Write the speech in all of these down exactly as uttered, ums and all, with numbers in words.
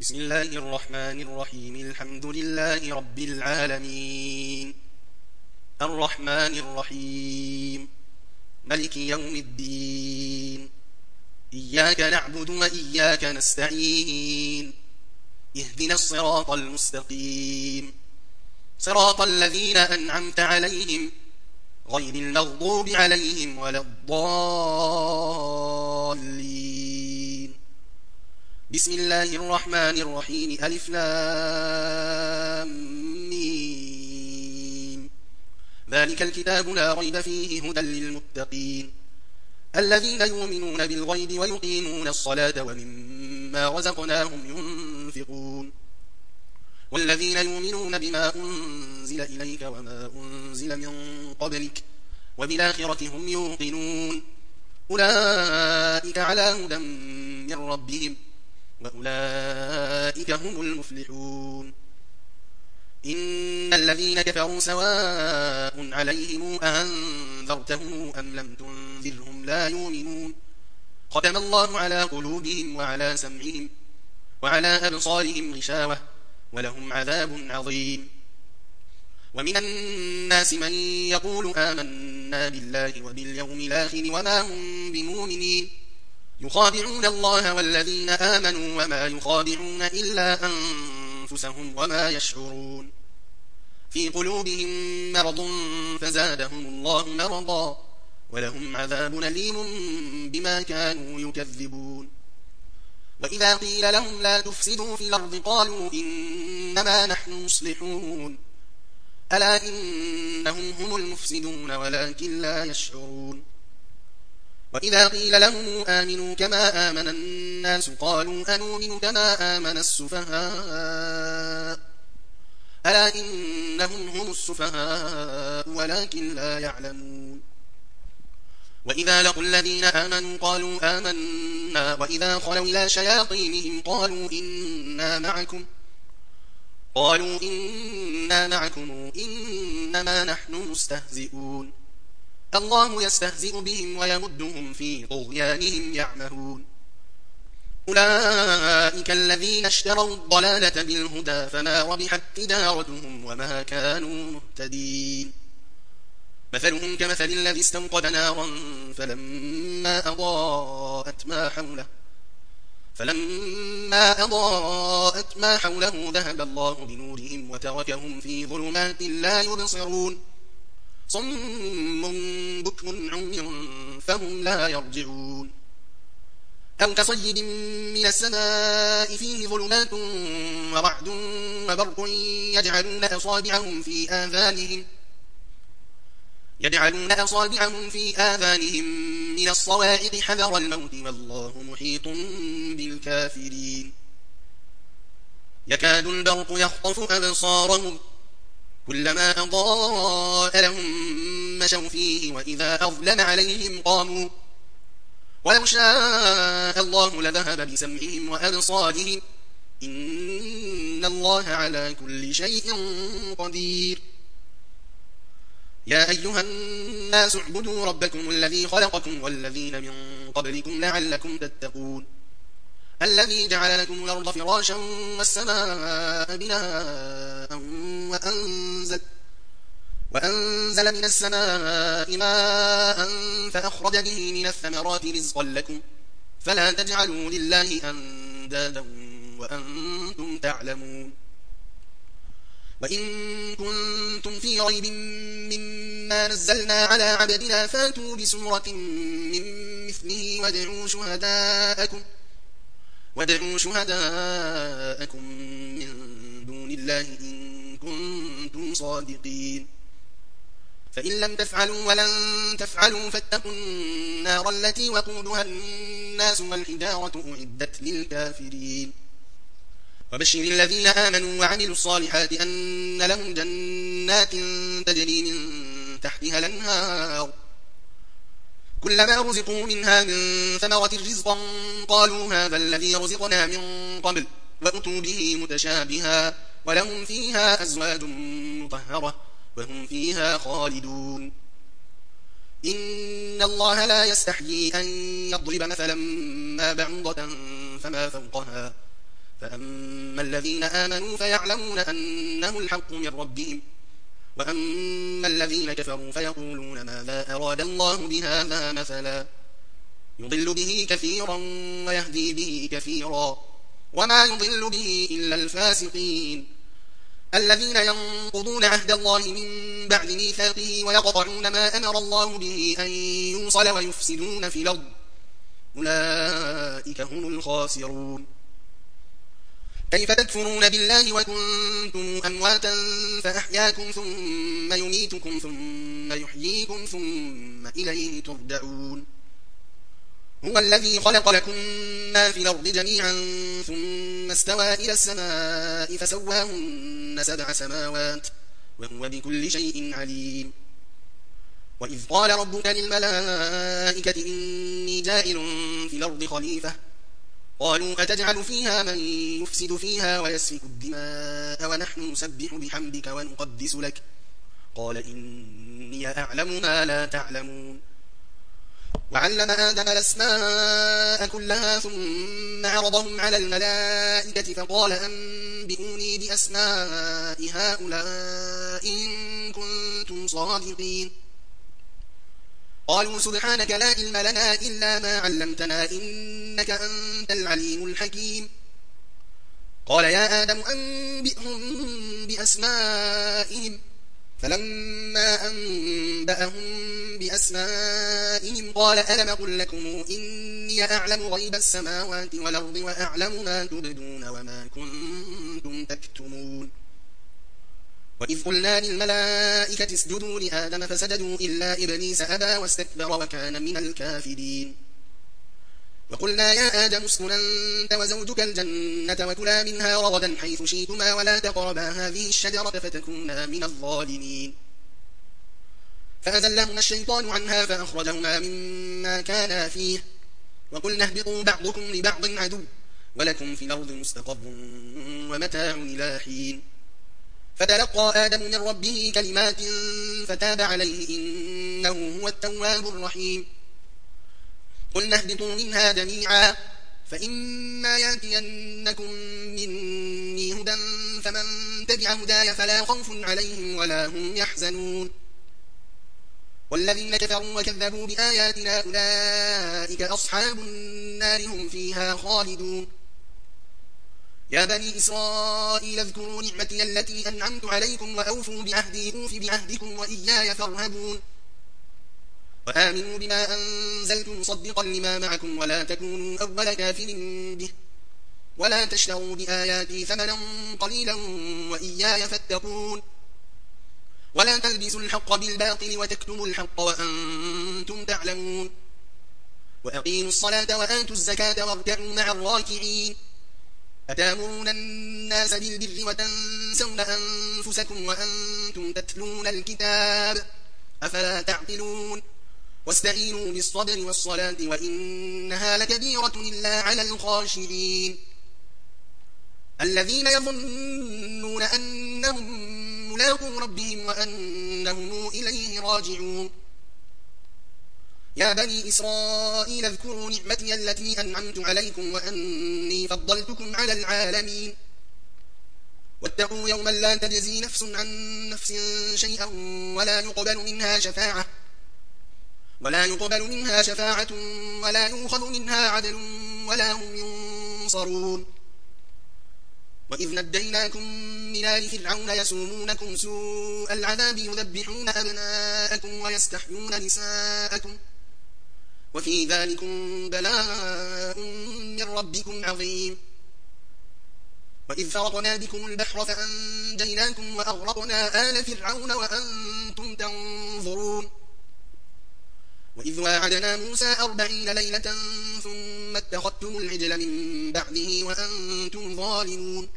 بسم الله الرحمن الرحيم. الحمد لله رب العالمين، الرحمن الرحيم، ملك يوم الدين، إياك نعبد وإياك نستعين، اهدنا الصراط المستقيم، صراط الذين أنعمت عليهم غير المغضوب عليهم ولا الضالين. بسم الله الرحمن الرحيم. ألف لام ميم. ذلك الكتاب لا ريب فيه هدى للمتقين الذين يؤمنون بالغيب ويقيمون الصلاة ومما رزقناهم ينفقون والذين يؤمنون بما أنزل إليك وما أنزل من قبلك وبالآخرة هم يوقنون أولئك على هدى من ربهم وأولئك هم المفلحون. إن الذين كفروا سواء عليهم أنذرتهم أم لم تنذرهم لا يؤمنون ختم الله على قلوبهم وعلى سمعهم وعلى أبصارهم غشاوة ولهم عذاب عظيم. ومن الناس من يقول آمنا بالله وباليوم الآخر وما هم بمؤمنين يخادعون الله والذين آمنوا وما يخادعون إلا أنفسهم وما يشعرون. في قلوبهم مرض فزادهم الله مرضا ولهم عذاب أليم بما كانوا يكذبون. وإذا قيل لهم لا تفسدوا في الأرض قالوا إنما نحن مصلحون ألا إنهم هم المفسدون ولكن لا يشعرون. وإذا قيل لهم آمنوا كما آمن الناس قالوا أنؤمن كما آمن السفهاء ألا إنهم هم السفهاء ولكن لا يعلمون. وإذا لقوا الذين آمنوا قالوا آمنا وإذا خلوا إلى شياطينهم قالوا إنا معكم قالوا إنا معكم إنما نحن مستهزئون الله يستهزئ بهم ويمدهم في طغيانهم يعمهون. أولئك الذين اشتروا الضلالة بالهدى فما ربحت تجارتهم وما كانوا مهتدين. مثلهم كمثل الذي استوقد نارا فلما أضاءت ما حوله فلما أضاءت ما حوله ذهب الله بنورهم وتركهم في ظلمات لا يبصرون صم بكم عمي فهم لا يرجعون. أو كصيد من السماء فيه ظلمات ورعد وبرق يجعلون أصابعهم في آذانهم يجعلون أصابعهم في آذانهم من الصواعق حذر الموت والله محيط بالكافرين. يكاد البرق يخطف أبصارهم كلما أضاء لهم مشوا فيه وإذا أظلم عليهم قاموا ولو شاء الله لذهب بسمعهم وأبصارهم إن الله على كل شيء قدير. يا أيها الناس اعبدوا ربكم الذي خلقكم والذين من قبلكم لعلكم تتقون الذي جعل لكم الأرض فراشا والسماء بناء وأنزل, وأنزل من السماء ماء فأخرج به من الثمرات رزقا لكم فلا تجعلوا لله أندادا وأنتم تعلمون. وإن كنتم في ريب مما نزلنا على عبدنا فاتوا بسورة من مثله وادعوا شهداءكم وادعوا شهداءكم من دون الله إن كنتم صادقين فإن لم تفعلوا ولن تفعلوا فاتقوا النار التي وقودها الناس والحجارة أعدت للكافرين. وبشر الذين آمنوا وعملوا الصالحات أن لهم جنات تجري من تحتها الأنهار كلما رزقوا منها من ثمرة رزقا قالوا هذا الذي رزقنا من قبل وأتوا به متشابها ولهم فيها أزواج مطهرة وهم فيها خالدون. إن الله لا يستحيي أن يضرب مثلا ما بعوضة فما فوقها فأما الذين آمنوا فيعلمون أنه الحق من ربهم وأما الذين كفروا فيقولون ماذا أراد الله بهذا مثلا يضل به كثيرا ويهدي به كثيرا وما يضل به إلا الفاسقين الذين ينقضون عهد الله من بعد ميثاقه ويقطعون ما أمر الله به أن يوصل ويفسدون في الأرض أولئك هم الخاسرون كيف تكفرون بالله وكنتم أمواتا فأحياكم ثم يميتكم ثم يحييكم ثم إليه ترجعون هو الذي خلق لكم ما في الأرض جميعا ثم استوى إلى السماء فسواهن سبع سماوات وهو بكل شيء عليم وإذ قال ربك للملائكة إني جائل في الأرض خليفة قالوا أتجعل فيها من يفسد فيها ويسفك الدماء ونحن نسبح بحمدك ونقدس لك قال إني أعلم ما لا تعلمون وعلم آدم الأسماء كلها ثم عرضهم على الملائكة فقال أنبئوني بأسماء هؤلاء إن كنتم صادقين قالوا سبحانك لا علم لنا إلا ما علمتنا إنك أنت العليم الحكيم قال يا آدم أنبئهم بأسمائهم فلما أنبأهم بأسمائهم قال ألم أقل لكم إني أعلم غيب السماوات والأرض وأعلم ما تبدون وما كنتم تكتمون وإذ قلنا للملائكة اسجدوا لآدم فسجدوا إلا إبليس أبى واستكبر وكان من الكافرين وقلنا يا آدم اسكن أنت وزوجك الجنة وكلا منها رغدا حيث شئتما ولا تقربا هذه الشجرة فتكونا من الظالمين فأزلهما الشيطان عنها فأخرجهما مما كانا فيه وقلنا اهبطوا بعضكم لبعض عدو ولكم في الأرض مستقر ومتاع إلى حين فتلقى آدم من ربه كلمات فتاب عليه إنه هو التواب الرحيم قلنا اهبطوا منها جميعا فإما يأتينكم مني هدى فمن تبع هداي فلا خوف عليهم ولا هم يحزنون والذين كفروا وكذبوا بآياتنا أولئك أصحاب النار هم فيها خالدون يا بني إسرائيل اذكروا نعمتي التي أنعمت عليكم وأوفوا بعهدي أوف بعهدكم وإياي فارهبون وآمنوا بما أنزلت مصدقا لما معكم ولا تكونوا أول كافر به ولا تشتروا بآياتي ثمنا قليلا وإياي فاتقون ولا تلبسوا الحق بالباطل وتكتموا الحق وأنتم تعلمون وأقيموا الصلاة وآتوا الزكاة واركعوا مع الراكعين أتامرون الناس بالبر وتنسون أنفسكم وأنتم تتلون الكتاب أفلا تعقلون واستعينوا بالصبر والصلاة وإنها لكبيرة إلا على الخاشعين الذين يظنون أنهم ملاقو ربهم وأنهم إليه راجعون يا بني إسرائيل اذكروا نعمتي التي أنعمت عليكم وأني فضلتكم على العالمين واتقوا يوما لا تجزي نفس عن نفس شيئا ولا يقبل منها شفاعة ولا يقبل منها شفاعة ولا يؤخذ منها عدل ولا هم ينصرون وإذ نجيناكم من آل فرعون يسومونكم سوء العذاب يذبحون أبناءكم ويستحيون نساءكم وفي ذلكم بلاء من ربكم عظيم وإذ فرقنا بكم البحر فأنجيناكم وأغرقنا آل فرعون وأنتم تنظرون وإذ واعدنا موسى أربعين ليلة ثم اتخذتم العجل من بعده وأنتم ظالمون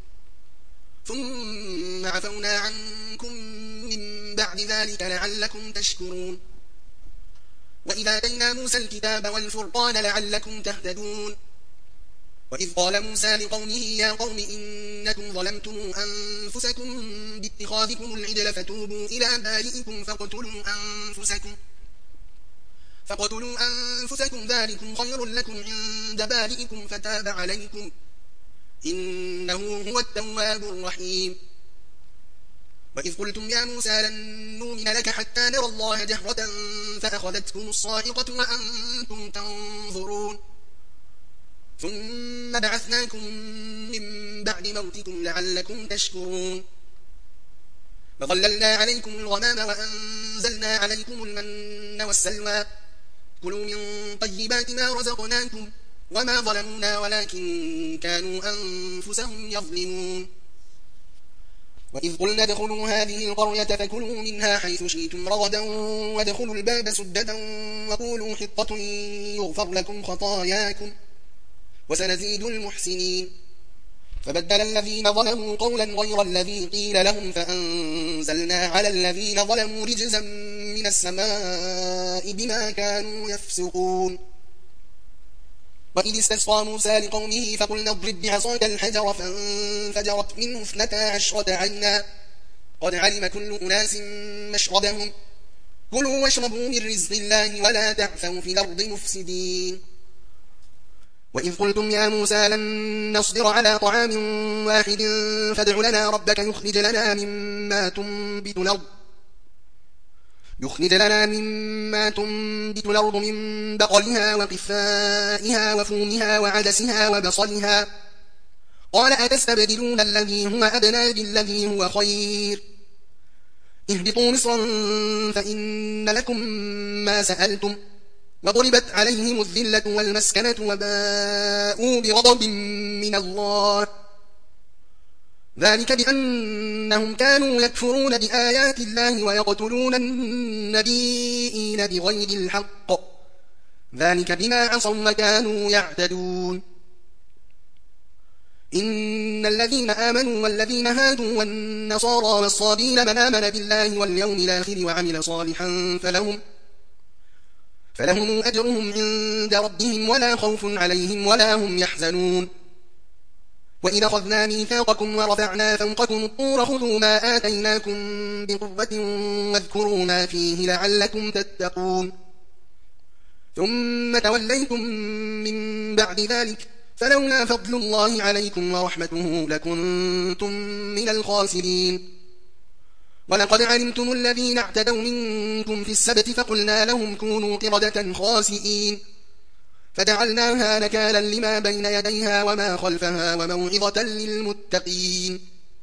ثم عفونا عنكم من بعد ذلك لعلكم تشكرون وإذا آتينا موسى الكتاب والفرقان لعلكم تهتدون وإذ قال موسى لقومه يا قوم إنكم ظلمتم أنفسكم باتخاذكم العجل فتوبوا إلى بارئكم فاقتلوا أنفسكم فاقتلوا أنفسكم ذلكم خير لكم عند بارئكم فتاب عليكم إنه هو التواب الرحيم وإذ قلتم يا موسى لن نؤمن لك حتى نرى الله جهرة فأخذتكم الصاعقة وأنتم تنظرون ثم بعثناكم من بعد موتكم لعلكم تشكرون وظللنا عليكم الغمام وأنزلنا عليكم المن والسلوى كلوا من طيبات ما رزقناكم وما ظلمونا ولكن كانوا أنفسهم يظلمون وإذ قلنا ادخلوا هذه القرية فكلوا منها حيث شئتم رغدا وادخلوا الباب سددا وقولوا حطة يغفر لكم خطاياكم وسنزيد المحسنين فبدل الذين ظلموا قولا غير الذي قيل لهم فأنزلنا على الذين ظلموا رجزا من السماء بما كانوا يفسقون وإذ استسقى موسى لقومه فقلنا اضرب بعصاك الحجر فانفجرت منه اثنتا عشرة عينا قد علم كل أناس مشربهم كلوا واشربوا من رزق الله ولا تعثوا في الأرض مفسدين وإذ قلتم يا موسى لن نصبر على طعام واحد فادع لنا ربك يخرج لنا مما تنبت الأرض يخرج لنا مما تنبت الأرض من بقلها وقفائها وفومها وعدسها وبصلها قال أتستبدلون الذي هو أدنى بالذي هو خير اهبطوا مصرا فإن لكم ما سألتم وضربت عليهم الذلة والمسكنة وباءوا بغضب من الله ذلك بأنهم كانوا يكفرون بآيات الله ويقتلون النبيين بغير الحق ذلك بما عصوا وكانوا يعتدون إن الذين آمنوا والذين هادوا والنصارى والصابين من آمن بالله واليوم الآخر وعمل صالحا فلهم فلهم أجرهم عند ربهم ولا خوف عليهم ولا هم يحزنون وإذا أخذنا ميثاقكم ورفعنا فوقكم الطور خذوا ما آتيناكم بقوة واذكروا ما فيه لعلكم تتقون ثم توليتم من بعد ذلك فلولا فضل الله عليكم ورحمته لكنتم من الخاسرين ولقد علمتم الذين اعتدوا منكم في السبت فقلنا لهم كونوا قردة خاسئين فجعلناها نكالا لما بين يديها وما خلفها وموعظة للمتقين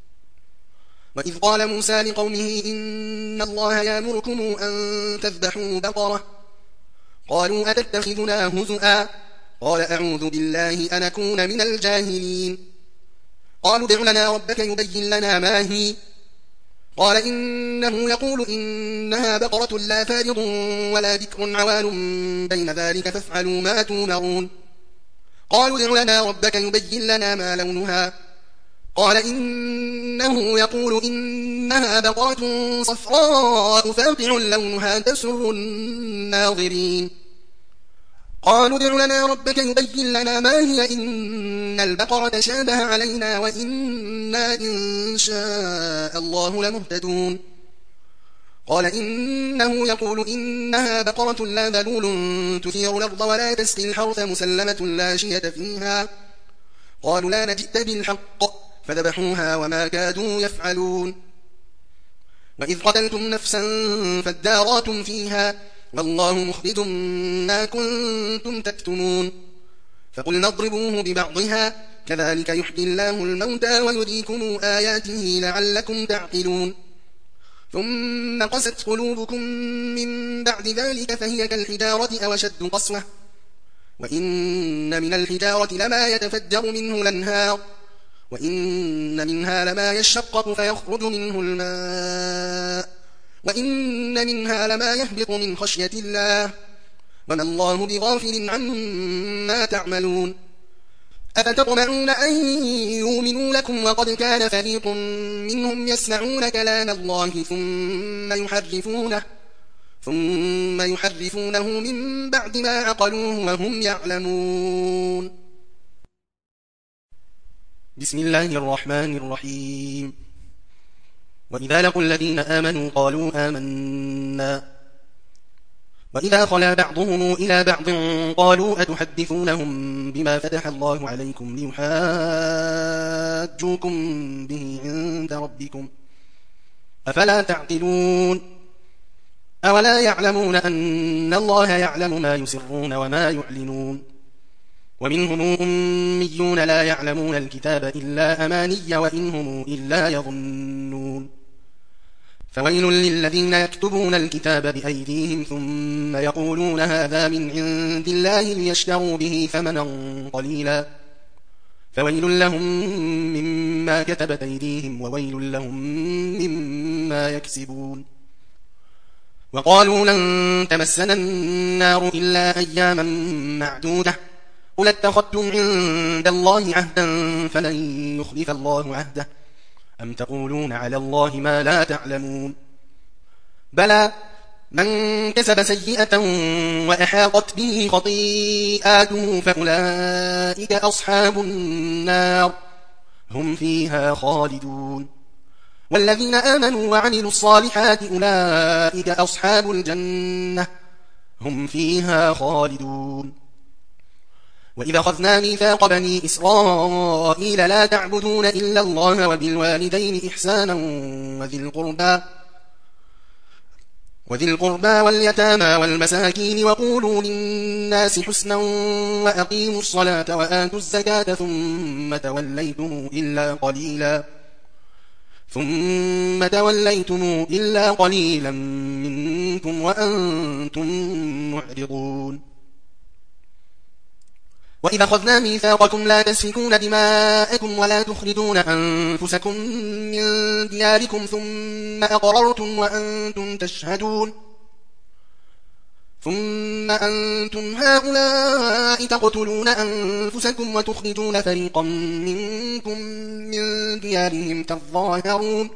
وإذ قال موسى لقومه إن الله يأمركم أن تذبحوا بقرة قالوا أتتخذنا هزؤا قال أعوذ بالله أن أكون من الجاهلين قالوا ادع لنا ربك يبين لنا ما هي قال إنه يقول إنها بقرة لا فارض ولا بكر عوان بين ذلك فافعلوا ما تؤمرون قالوا ادع لنا ربك يبين لنا ما لونها قال إنه يقول إنها بقرة صفراء فاقع لونها تسر الناظرين قالوا ادع لنا ربك يبين لنا ما هي إن البقرة شابه علينا وإنا إن شاء الله لمهتدون قال إنه يقول إنها بقرة لا ذلول تثير الأرض ولا تسقي الحرث مسلمة لا شية فيها قالوا لا نجئت بالحق فذبحوها وما كادوا يفعلون وإذ قتلتم نفسا فادارأتم فيها والله مخرج ما كنتم تكتمون فقلنا اضربوه ببعضها كذلك يحيي الله الموتى ويريكم آياته لعلكم تعقلون ثم قست قلوبكم من بعد ذلك فهي كالحجارة أو أشد قسوة وإن من الحجارة لما يتفجر منه الأنهار وإن منها لما يشقق فيخرج منه الماء وإن منها لما يهبط من خشية الله وما الله بغافل عما تعملون أفتطمعون أن يؤمنوا لكم وقد كان فريق منهم يسمعون كلام الله ثم يحرفونه ثم يحرفونه من بعد ما عقلوه وهم يعلمون بسم الله الرحمن الرحيم وإذا لقوا الذين آمنوا قالوا آمنا وإذا خلا بعضهم إلى بعض قالوا أتحدثونهم بما فتح الله عليكم ليحاجوكم به عند ربكم أفلا تعقلون أولا يعلمون أن الله يعلم ما يسرون وما يعلنون ومنهم أميون لا يعلمون الكتاب إلا أماني وإنهم إلا يظنون فويل للذين يكتبون الكتاب بأيديهم ثم يقولون هذا من عند الله ليشتروا به ثمنا قليلا فويل لهم مما كتبت أيديهم وويل لهم مما يكسبون وقالوا لن تمسنا النار إلا أياما معدودة قل اتخذتم عند الله عهدا فلن يخلف الله عهده أم تقولون على الله ما لا تعلمون بلى من كسب سيئة وأحاطت به خطيئاته فأولئك أصحاب النار هم فيها خالدون والذين آمنوا وعملوا الصالحات أولئك أصحاب الجنة هم فيها خالدون وإذا أخذنا ميثاق بني إسرائيل لا تعبدون إلا الله وبالوالدين إحسانا وذي القربى وذي القربى واليتامى والمساكين وقولوا للناس حسنا وأقيموا الصلاة وآتوا الزكاة ثم توليتم إلا قليلا ثم توليتم إلا قليلا منكم وأنتم معرضون وإذا أخذنا ميثاقكم لا تسفكون دماءكم ولا تخرجون أنفسكم من دياركم ثم أقررتم وأنتم تشهدون ثم أنتم هؤلاء تقتلون أنفسكم وتخرجون فريقا منكم من ديارهم تظاهرون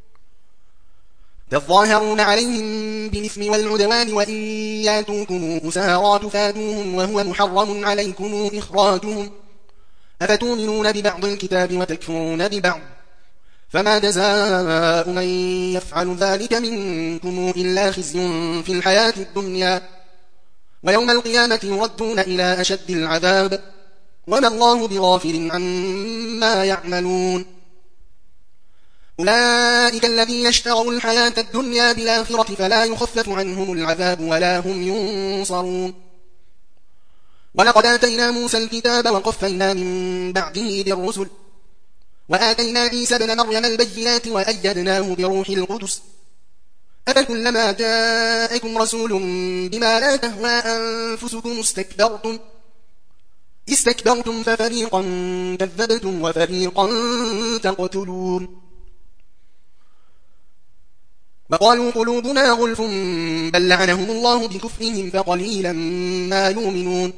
تظاهرون عليهم بالإثم والعدوان وإن ياتوكم أسارى تفادوهم وهو محرم عليكم إخراجهم أفتؤمنون ببعض الكتاب وتكفرون ببعض فما جزاء من يفعل ذلك منكم إلا خزي في الحياة الدنيا ويوم القيامة يردون إلى أشد العذاب وما الله بغافل عما يعملون أولئك الذين اشتروا الحياة الدنيا بالآخرة فلا يخفف عنهم العذاب ولا هم ينصرون ولقد آتينا موسى الكتاب وقفينا من بعده بالرسل وآتينا عيسى بن مريم البينات وأيدناه بروح القدس أفكلما جاءكم رسول بما لا تهوى أنفسكم استكبرتم استكبرتم ففريقا كذبتم وفريقا تقتلون وقالوا قلوبنا غلف بل لعنهم الله بكفرهم فقليلا ما يؤمنون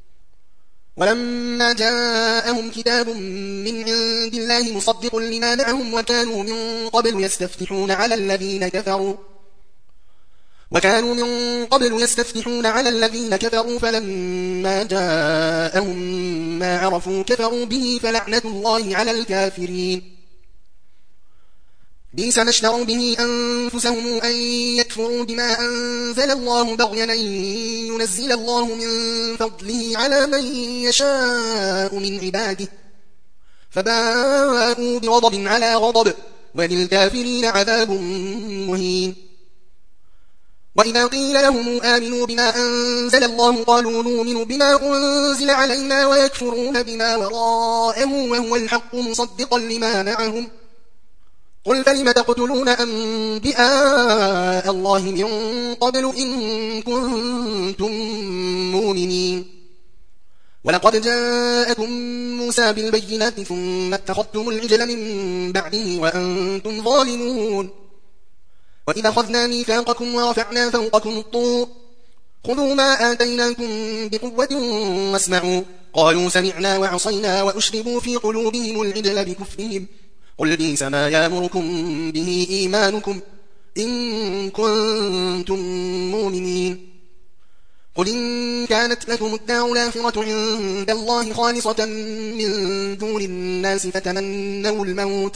ولما جاءهم كتاب من عند الله مصدق لما معهم وكانوا من قبل يستفتحون على الذين كفروا وكانوا من قبل يستفتحون على الذين كفروا فلما جاءهم ما عرفوا كفروا به فلعنة الله على الكافرين بئس ما اشتروا به أنفسهم أن يكفروا بما أنزل الله بغيا أن ينزل الله من فضله على من يشاء من عباده فباءوا بغضب على غضب وللكافرين عذاب مهين وإذا قيل لهم آمنوا بما أنزل الله قالوا نؤمن بما أنزل علينا ويكفرون بما وراءه وهو الحق مصدقا لما معهم قل فلم تقتلون أنبياء الله من قبل إن كنتم مؤمنين ولقد جاءكم موسى بالبينات ثم اتخذتم العجل من بعده وأنتم ظالمون وإذا أخذنا ميثاقكم ورفعنا فوقكم الطور خذوا ما آتيناكم بقوة واسمعوا قالوا سمعنا وعصينا وأشربوا في قلوبهم العجل بكفرهم قل بئس ما يأمركم به إيمانكم إن كنتم مؤمنين قل إن كانت لكم الدار الآخرة عند الله خالصة من دون الناس فتمنوا الموت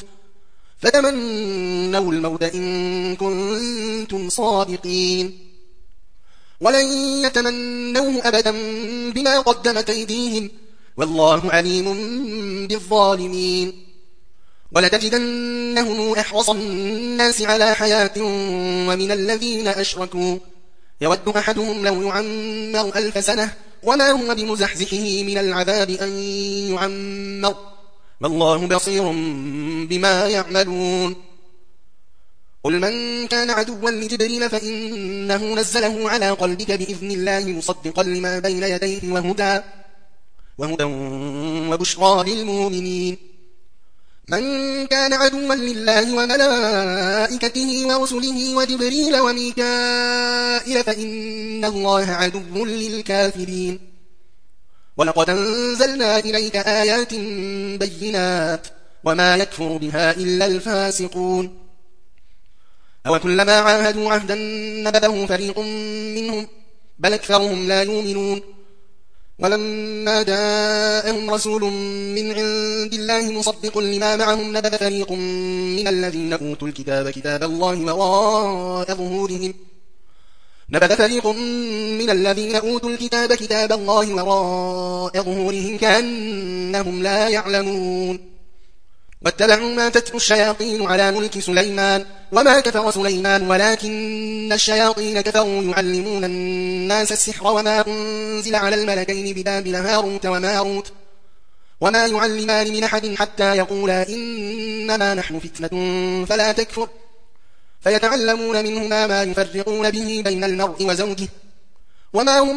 فتمنوا الموت إن كنتم صادقين ولن يتمنوه أبدا بما قدمت أيديهم والله عليم بالظالمين ولتجدنهم أحرص الناس على حياة ومن الذين أشركوا يود أحدهم لو يعمر ألف سنة وما هو بمزحزحه من العذاب أن يعمر والله بصير بما يعملون قل من كان عدوا لجبريل فإنه نزله على قلبك بإذن الله مصدقا لما بين يديه وهدى وهدى وبشرى للمؤمنين من كان عدوا لله وملائكته ورسله وجبريل وميكائيل فإن الله عدو للكافرين ولقد أنزلنا إليك آيات بينات وما يكفر بها إلا الفاسقون أو كلما عاهدوا عهدا نبذه فريق منهم بل أكثرهم لا يؤمنون ولما جاءهم رسول من عند الله مصدق لما معهم نبذ فريق من الذين أوتوا الكتاب كتاب الله وراء ظهورهم نبذ فريق من الذين أوتوا الكتاب كتاب الله وراء ظهورهم كأنهم لا يعلمون واتبعوا ما تتلو الشياطين على ملك سليمان وما كفر سليمان ولكن الشياطين كفروا يعلمون الناس السحر وما أنزل على الملكين ببابل هاروت وماروت وما يعلمان من أحد حتى يقولا إنما نحن فتنة فلا تكفر فيتعلمون منهما ما يفرقون به بين المرء وزوجه وما هم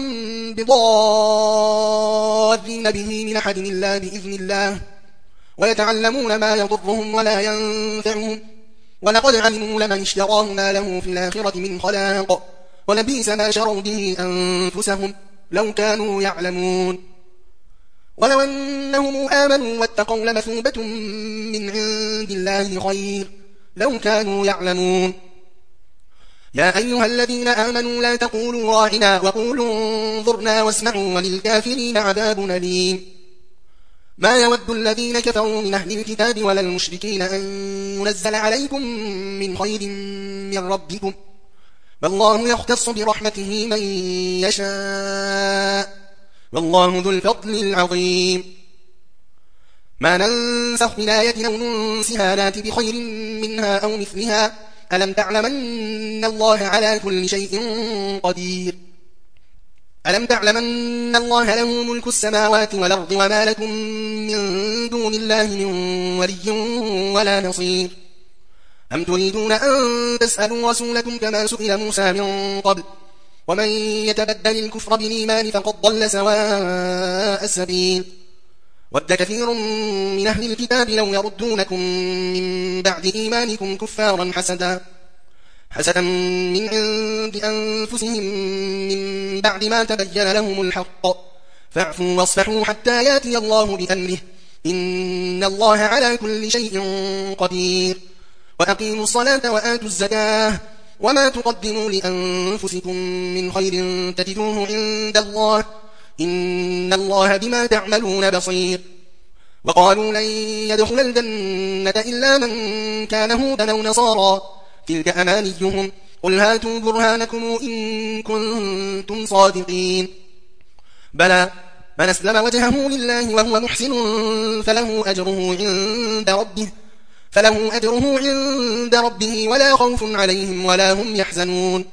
بضارين به من أحد إلا بإذن الله ويتعلمون ما يضرهم ولا ينفعهم ولقد علموا لمن اشتراه ما له في الآخرة من خلاق ولبئس ما شروا به أنفسهم لو كانوا يعلمون ولو أنهم آمنوا واتقوا لمثوبة من عند الله خير لو كانوا يعلمون يا أيها الذين آمنوا لا تقولوا راعنا وقولوا انظرنا واسمعوا وللكافرين عذاب أليم ما يود الذين كفروا من أهل الكتاب ولا المشركين أن ينزل عليكم من خير من ربكم والله يختص برحمته من يشاء والله ذو الفضل العظيم ما ننسخ من آية أو ننسها نات بخير منها أو مثلها ألم تعلم أن الله على كل شيء قدير ألم تعلم أن الله له ملك السماوات والأرض وما لكم من دون الله من ولي ولا نصير أم تريدون أن تسألوا رسولكم كما سئل موسى من قبل ومن يتبدل الكفر بالإيمان فقد ضل سواء السبيل ود كثير من أهل الكتاب لو يردونكم من بعد إيمانكم كفارا حسدا حسدا من عند أنفسهم من بعد ما تبين لهم الحق فاعفوا واصفحوا حتى ياتي الله بأمره إن الله على كل شيء قدير وأقيموا الصلاة وآتوا الزكاة وما تقدموا لأنفسكم من خير تجدوه عند الله إن الله بما تعملون بصير وقالوا لن يدخل الجنة إلا من كان هودا أو نصارى تلك أمانيهم قل هاتوا برهانكم إن كنتم صادقين بلى من أسلم وجهه لله وهو محسن فله أجره عند ربه فله أجره عند ربه ولا خوف عليهم ولا هم يحزنون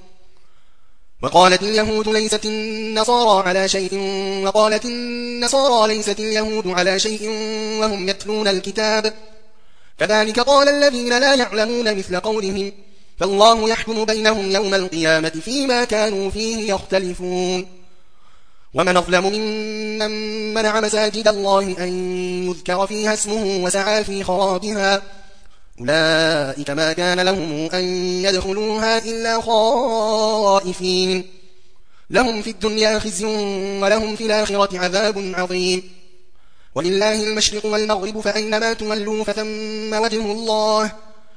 وقالت اليهود ليست النصارى على شيء وقالت النصارى ليست اليهود على شيء وهم يتلون الكتاب كذلك قال الذين لا يعلمون مثل قولهم فالله يحكم بينهم يوم القيامة فيما كانوا فيه يختلفون ومن أظلم ممن منع مساجد الله أن يذكر فيها اسمه وسعى في خرابها أولئك ما كان لهم أن يدخلوها إلا خائفين لهم في الدنيا خزي ولهم في الآخرة عذاب عظيم ولله المشرق والمغرب فأينما تولوا فثم وجه الله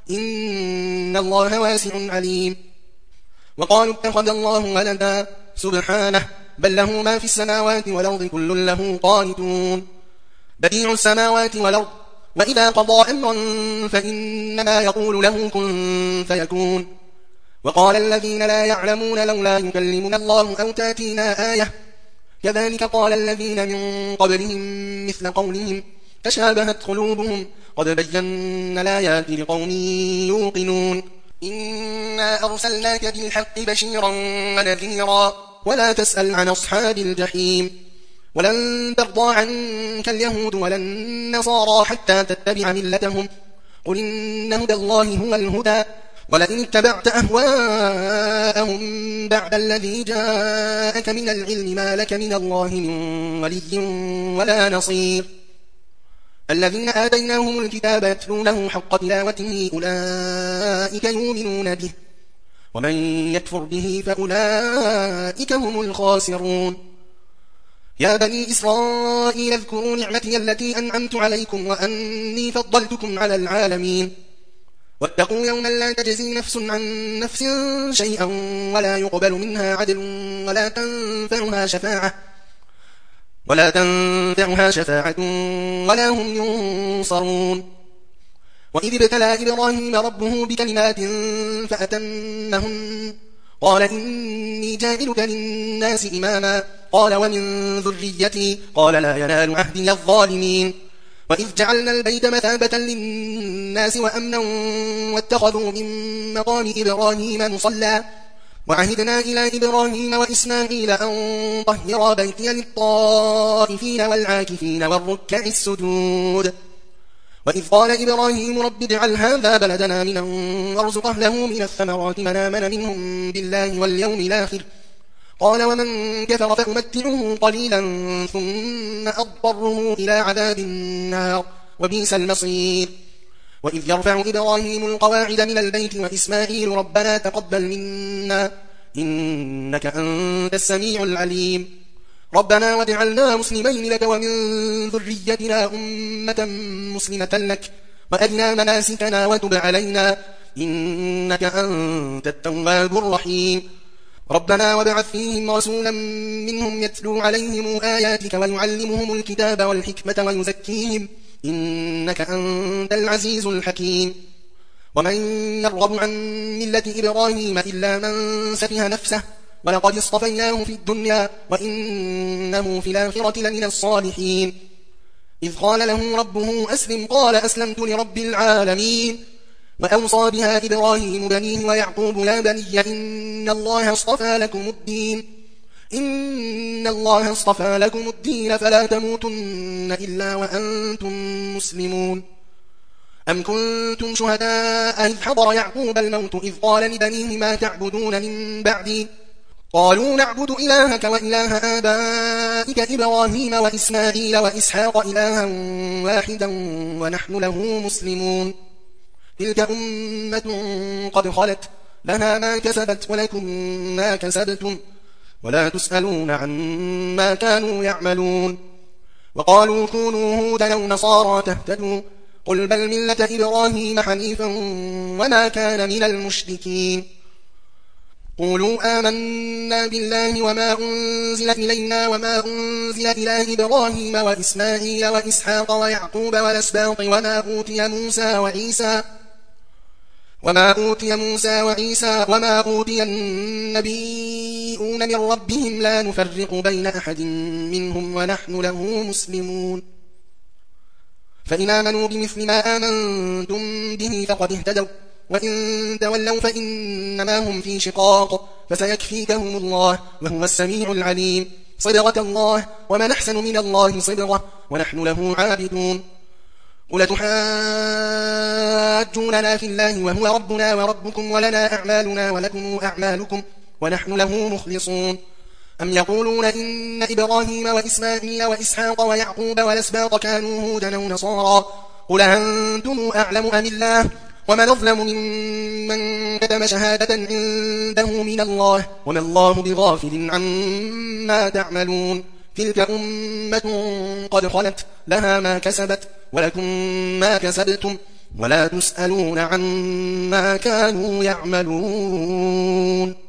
إن الله واسع عليم وقالوا اتخذ الله ولدا سبحانه بل له ما في السماوات والأرض كل له قانتون بديع السماوات والأرض وإذا قضى أمرا فإنما يقول له كن فيكون وقال الذين لا يعلمون لولا يكلمنا الله أو تاتينا آية كذلك قال الذين من قبلهم مثل قولهم تشابهت قلوبهم قد بينا الآيات لقوم يوقنون إنا أرسلناك بالحق بشيرا ونذيرا ولا تسأل عن أصحاب الجحيم ولن ترضى عنك اليهود ولا النصارى حتى تتبع ملتهم قل إن هدى الله هو الهدى ولئن اتبعت أهواءهم بعد الذي جاءك من العلم ما لك من الله من ولي ولا نصير الذين آتيناهم الكتاب يتلونه حق تلاوته أولئك يؤمنون به ومن يكفر به فأولئك هم الخاسرون يا بني إسرائيل اذكروا نعمتي التي أنعمت عليكم وأني فضلتكم على العالمين واتقوا يوما لا تجزي نفس عن نفس شيئا ولا يقبل منها عدل ولا تنفعها شفاعة ولا تنفعها شفاعة ولا هم ينصرون وإذ ابتلى إبراهيم ربه بكلمات فأتمهن قال إني جاعلك للناس إماما قال ومن ذريتي قال لا ينال عهدي الظالمين وإذ جعلنا البيت مثابة للناس وأمنا واتخذوا من مقام إبراهيم مصلى وعهدنا إلى إبراهيم وإسماعيل أن طهرا بيتي للطائفين والعاكفين والركع السجود وإذ قال إبراهيم رب اجعل هذا بلدنا آمنا وارزق أهله من الثمرات من آمن منهم بالله واليوم الآخر قال ومن كفر فأمتعه قليلا ثم أضطره إلى عذاب النار وبئس المصير وإذ يرفع إبراهيم القواعد من البيت وإسماعيل ربنا تقبل منا إنك أنت السميع العليم ربنا واجعلنا مسلمين لك ومن ذريتنا أمة مسلمة لك وأرنا مناسكنا وتب علينا إنك أنت التواب الرحيم ربنا وابعث فيهم رسولا منهم يتلو عليهم آياتك ويعلمهم الكتاب والحكمة ويزكيهم إنك أنت العزيز الحكيم ومن يرغب عن ملة إبراهيم إلا من سفه نفسه ولقد اصطفيناه في الدنيا وإنه في الآخرة لمن الصالحين إذ قال له ربه أسلم قال أسلمت لرب العالمين وأوصى بها إبراهيم بنيه ويعقوب يا بني إن الله اصطفى لكم الدين إن الله اصطفى لكم الدين فلا تموتن إلا وأنتم مسلمون أم كنتم شهداء إذ حضر يعقوب الموت إذ قال لبنيه ما تعبدون من بعدي قالوا نعبد إلهك وإله آبائك إبراهيم وإسماعيل وإسحاق إلها واحدا ونحن له مسلمون تلك أمة قد خلت لها ما كسبت ولكم ما كسبتم ولا تسألون عما كانوا يعملون وقالوا كونوا هودا أو نصارى تهتدوا قل بل ملة إبراهيم حنيفا وما كان من المشركين قولوا آمنا بالله وما أنزل إلينا وما أنزل إلى إبراهيم وإسماعيل وإسحاق ويعقوب والأسباط وما أوتي موسى وعيسى وما أوتي موسى وعيسى وما أوتي النبيون من ربهم لا نفرق بين أحد منهم ونحن له مسلمون فإن آمنوا بمثل ما آمنتم به فقد اهتدوا وإن تولوا فإنما هم في شقاق فسيكفيكهم الله وهو السميع العليم صبغة الله ومن أحسن من الله صبغة ونحن له عابدون قل تحاجوننا في الله وهو ربنا وربكم ولنا أعمالنا ولكم أعمالكم ونحن له مخلصون أم يقولون إن إبراهيم وإسماعيل وإسحاق ويعقوب والأسباط كانوا هودا أو نصارى قل أنتم أعلم أم الله ومن أظلم ممن كتم شهادة عنده من الله وما الله بغافل عما تعملون تلك أمة قد خلت لها ما كسبت ولكم ما كسبتم ولا تسألون عما كانوا يعملون